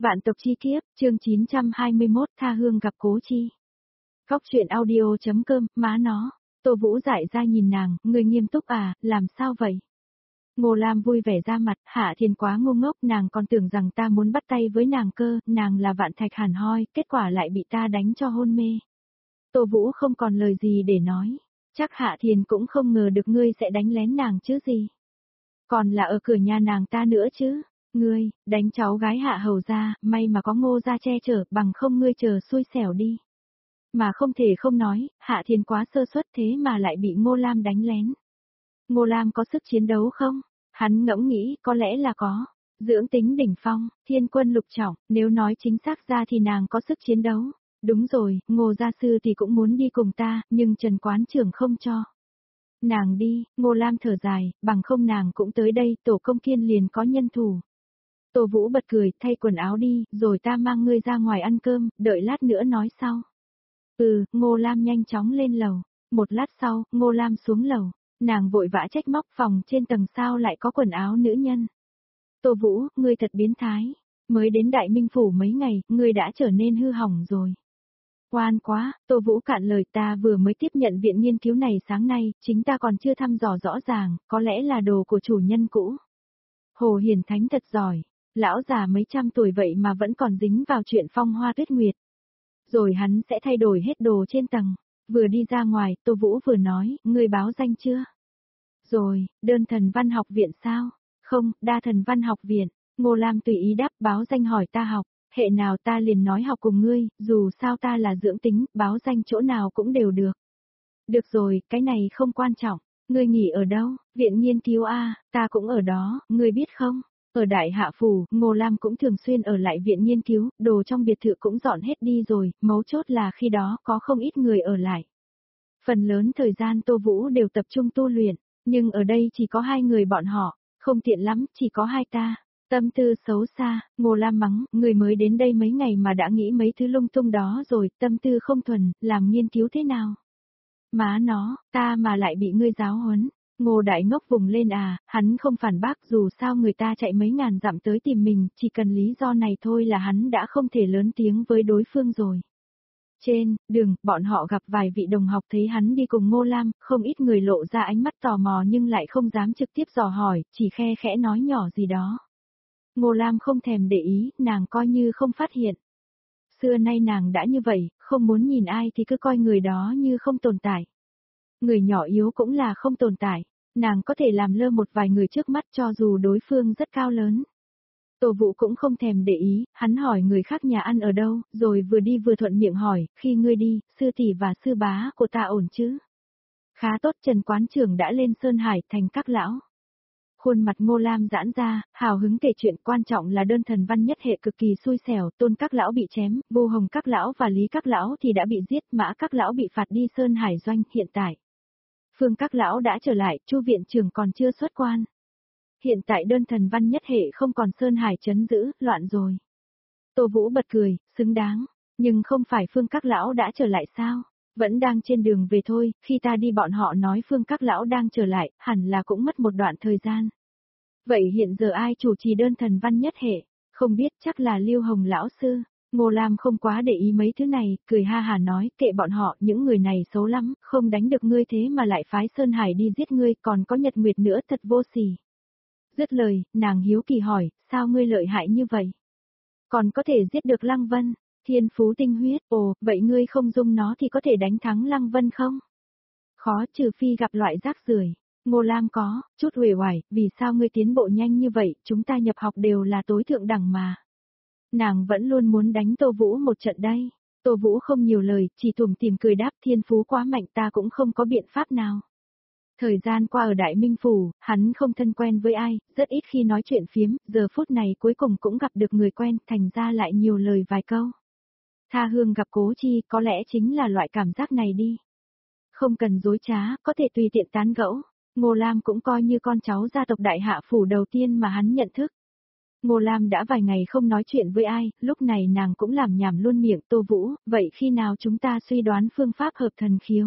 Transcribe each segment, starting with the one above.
Vạn tộc chi kiếp, chương 921, tha hương gặp cố chi. Góc truyện audio.com, má nó. Tô Vũ dại ra nhìn nàng, người nghiêm túc à, làm sao vậy? Ngô Lam vui vẻ ra mặt, Hạ Thiên quá ngu ngốc, nàng còn tưởng rằng ta muốn bắt tay với nàng cơ, nàng là vạn thạch hàn hoi, kết quả lại bị ta đánh cho hôn mê. Tô Vũ không còn lời gì để nói, chắc Hạ Thiên cũng không ngờ được ngươi sẽ đánh lén nàng chứ gì. Còn là ở cửa nhà nàng ta nữa chứ. Ngươi, đánh cháu gái Hạ Hầu ra, may mà có Ngô gia che chở, bằng không ngươi chờ xui xẻo đi. Mà không thể không nói, Hạ Thiên quá sơ suất thế mà lại bị Ngô Lam đánh lén. Ngô Lam có sức chiến đấu không? Hắn ngẫm nghĩ, có lẽ là có. Dưỡng tính đỉnh phong, thiên quân lục trọng, nếu nói chính xác ra thì nàng có sức chiến đấu. Đúng rồi, Ngô gia sư thì cũng muốn đi cùng ta, nhưng Trần quán trưởng không cho. Nàng đi, Ngô Lam thở dài, bằng không nàng cũng tới đây, tổ công kiên liền có nhân thủ. Tô Vũ bật cười, thay quần áo đi, rồi ta mang ngươi ra ngoài ăn cơm, đợi lát nữa nói sau. Ngô Lam nhanh chóng lên lầu. Một lát sau, Ngô Lam xuống lầu, nàng vội vã trách móc phòng trên tầng sao lại có quần áo nữ nhân. Tô Vũ, ngươi thật biến thái, mới đến Đại Minh Phủ mấy ngày, ngươi đã trở nên hư hỏng rồi. Oan quá, Tô Vũ cạn lời, ta vừa mới tiếp nhận viện nghiên cứu này sáng nay, chính ta còn chưa thăm dò rõ ràng, có lẽ là đồ của chủ nhân cũ. Hồ Hiển Thánh thật giỏi. Lão già mấy trăm tuổi vậy mà vẫn còn dính vào chuyện phong hoa tuyết nguyệt. Rồi hắn sẽ thay đổi hết đồ trên tầng. Vừa đi ra ngoài, Tô Vũ vừa nói, ngươi báo danh chưa? Rồi, đơn thần văn học viện sao? Không, đa thần văn học viện. Ngô Lam tùy ý đáp, báo danh hỏi ta học. Hệ nào ta liền nói học cùng ngươi, dù sao ta là dưỡng tính, báo danh chỗ nào cũng đều được. Được rồi, cái này không quan trọng. Ngươi nghỉ ở đâu? Viện nghiên cứu A, ta cũng ở đó, ngươi biết không? Ở Đại Hạ Phủ, Ngô Lam cũng thường xuyên ở lại viện nghiên cứu, đồ trong biệt thự cũng dọn hết đi rồi, mấu chốt là khi đó có không ít người ở lại. Phần lớn thời gian Tô Vũ đều tập trung tu luyện, nhưng ở đây chỉ có hai người bọn họ, không tiện lắm, chỉ có hai ta. Tâm tư xấu xa, Ngô Lam mắng, người mới đến đây mấy ngày mà đã nghĩ mấy thứ lung tung đó rồi, tâm tư không thuần, làm nghiên cứu thế nào? Má nó, ta mà lại bị ngươi giáo huấn. Ngô Đại Ngốc vùng lên à, hắn không phản bác, dù sao người ta chạy mấy ngàn dặm tới tìm mình, chỉ cần lý do này thôi là hắn đã không thể lớn tiếng với đối phương rồi. Trên đường, bọn họ gặp vài vị đồng học thấy hắn đi cùng Ngô Lam, không ít người lộ ra ánh mắt tò mò nhưng lại không dám trực tiếp dò hỏi, chỉ khe khẽ nói nhỏ gì đó. Ngô Lam không thèm để ý, nàng coi như không phát hiện. Xưa nay nàng đã như vậy, không muốn nhìn ai thì cứ coi người đó như không tồn tại. Người nhỏ yếu cũng là không tồn tại, nàng có thể làm lơ một vài người trước mắt cho dù đối phương rất cao lớn. Tô Vũ cũng không thèm để ý, hắn hỏi người khác nhà ăn ở đâu, rồi vừa đi vừa thuận miệng hỏi, khi ngươi đi, sư tỷ và sư bá của ta ổn chứ? Khá tốt, Trần quán trưởng đã lên Sơn Hải thành các lão. Khuôn mặt Ngô Lam giãn ra, hào hứng kể chuyện, quan trọng là đơn thần văn nhất hệ cực kỳ xui xẻo, Tôn các lão bị chém, Vô Hồng các lão và Lý các lão thì đã bị giết, Mã các lão bị phạt đi Sơn Hải doanh, hiện tại Phương các lão đã trở lại, Chu viện trưởng còn chưa xuất quan. Hiện tại đơn thần văn nhất hệ không còn Sơn Hải trấn giữ, loạn rồi. Tô Vũ bật cười, xứng đáng, nhưng không phải Phương các lão đã trở lại sao? Vẫn đang trên đường về thôi, khi ta đi bọn họ nói Phương các lão đang trở lại, hẳn là cũng mất một đoạn thời gian. Vậy hiện giờ ai chủ trì đơn thần văn nhất hệ? Không biết, chắc là Lưu Hồng lão sư. Ngô Lam không quá để ý mấy thứ này, cười ha hà nói, kệ bọn họ, những người này xấu lắm, không đánh được ngươi thế mà lại phái Sơn Hải đi giết ngươi, còn có Nhật Nguyệt nữa, thật vô sỉ. Dứt lời, nàng hiếu kỳ hỏi, sao ngươi lợi hại như vậy? Còn có thể giết được Lăng Vân, thiên phú tinh huyết, ồ, vậy ngươi không dung nó thì có thể đánh thắng Lăng Vân không? Khó, trừ phi gặp loại rác rưởi. Ngô Lam có, chút uể oải, vì sao ngươi tiến bộ nhanh như vậy, chúng ta nhập học đều là tối thượng đẳng mà. Nàng vẫn luôn muốn đánh Tô Vũ một trận đây. Tô Vũ không nhiều lời, chỉ tủm tỉm cười đáp, thiên phú quá mạnh, ta cũng không có biện pháp nào. Thời gian qua ở Đại Minh Phủ, hắn không thân quen với ai, rất ít khi nói chuyện phiếm, giờ phút này cuối cùng cũng gặp được người quen, thành ra lại nhiều lời vài câu. Tha hương gặp cố chi, có lẽ chính là loại cảm giác này đi. Không cần dối trá, có thể tùy tiện tán gẫu. Ngô Lam cũng coi như con cháu gia tộc Đại Hạ Phủ đầu tiên mà hắn nhận thức. Ngô Lam đã vài ngày không nói chuyện với ai, lúc này nàng cũng làm nhảm luôn miệng. Tô Vũ, vậy khi nào chúng ta suy đoán phương pháp hợp thần khiếu?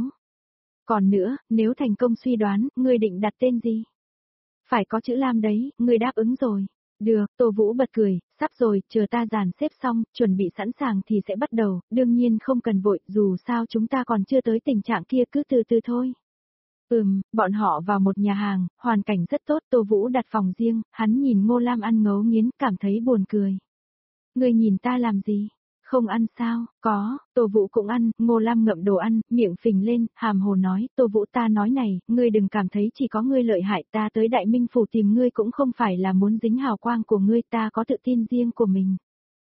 Còn nữa, nếu thành công suy đoán, ngươi định đặt tên gì? Phải có chữ Lam đấy, ngươi đáp ứng rồi. Được, Tô Vũ bật cười, sắp rồi, chờ ta dàn xếp xong, chuẩn bị sẵn sàng thì sẽ bắt đầu, đương nhiên không cần vội, dù sao chúng ta còn chưa tới tình trạng kia cứ từ từ thôi. Bọn họ vào một nhà hàng, hoàn cảnh rất tốt, Tô Vũ đặt phòng riêng, hắn nhìn Ngô Lam ăn ngấu nghiến, cảm thấy buồn cười. Ngươi nhìn ta làm gì? Không ăn sao? Có, Tô Vũ cũng ăn, Ngô Lam ngậm đồ ăn, miệng phình lên, hàm hồ nói, Tô Vũ ta nói này, ngươi đừng cảm thấy chỉ có ngươi lợi hại, ta tới Đại Minh Phủ tìm ngươi cũng không phải là muốn dính hào quang của ngươi, ta có tự tin riêng của mình.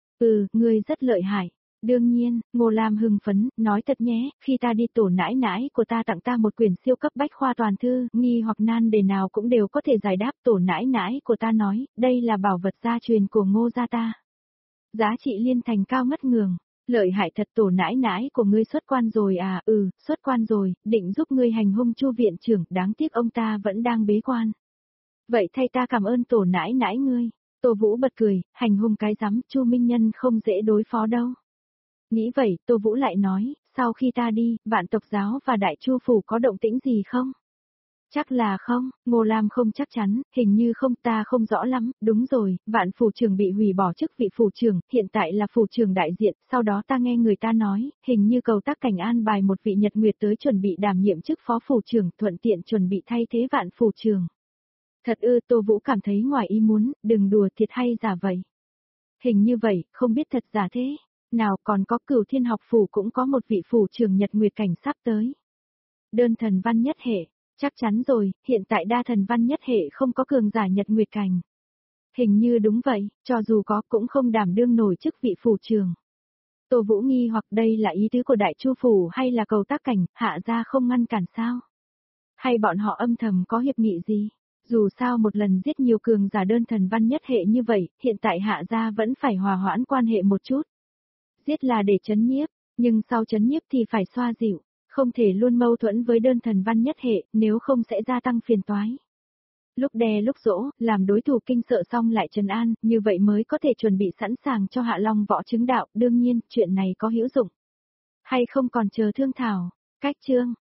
Ngươi rất lợi hại. Đương nhiên, Ngô Lam hưng phấn, nói thật nhé, khi ta đi tổ nãi nãi của ta tặng ta một quyển siêu cấp bách khoa toàn thư, nghi hoặc nan đề nào cũng đều có thể giải đáp, tổ nãi nãi của ta nói, đây là bảo vật gia truyền của Ngô gia ta. Giá trị liên thành cao ngất ngường, lợi hại thật, tổ nãi nãi của ngươi xuất quan rồi à? Xuất quan rồi, định giúp ngươi hành hung Chu viện trưởng, đáng tiếc ông ta vẫn đang bế quan. Vậy thay ta cảm ơn tổ nãi nãi ngươi. Tô Vũ bật cười, hành hung cái rắm, Chu Minh Nhân không dễ đối phó đâu. Nghĩ vậy, Tô Vũ lại nói, sau khi ta đi, Vạn Tộc Giáo và Đại Chu Phủ có động tĩnh gì không? Chắc là không, Ngô Lam không chắc chắn, hình như không, ta không rõ lắm, đúng rồi, Vạn Phủ trưởng bị hủy bỏ chức vị Phủ trưởng, hiện tại là Phủ trưởng đại diện, sau đó ta nghe người ta nói, hình như Cầu Tác Cảnh an bài một vị Nhật Nguyệt tới chuẩn bị đảm nhiệm chức Phó Phủ trưởng, thuận tiện chuẩn bị thay thế Vạn Phủ trưởng. Thật Tô Vũ cảm thấy ngoài ý muốn, đừng đùa thiệt hay giả vậy. Hình như vậy, không biết thật giả thế. Nào còn có Cửu Thiên Học Phủ cũng có một vị phủ trưởng Nhật Nguyệt cảnh sắp tới. Đơn thần văn nhất hệ, chắc chắn rồi, hiện tại đa thần văn nhất hệ không có cường giả Nhật Nguyệt cảnh. Hình như đúng vậy, cho dù có cũng không đảm đương nổi chức vị phủ trưởng. Tô Vũ nghi hoặc đây là ý tứ của Đại Chu Phủ hay là Cầu Tác Cảnh, hạ gia không ngăn cản sao? Hay bọn họ âm thầm có hiệp nghị gì? Dù sao một lần giết nhiều cường giả đơn thần văn nhất hệ như vậy, hiện tại hạ gia vẫn phải hòa hoãn quan hệ một chút. Giết là để trấn nhiếp, nhưng sau trấn nhiếp thì phải xoa dịu, không thể luôn mâu thuẫn với đơn thần văn nhất hệ, nếu không sẽ gia tăng phiền toái. Lúc đe lúc dỗ, làm đối thủ kinh sợ xong lại trấn an, như vậy mới có thể chuẩn bị sẵn sàng cho Hạ Long võ chứng đạo, đương nhiên, chuyện này có hữu dụng. Hay không còn chờ thương thảo, cách chương.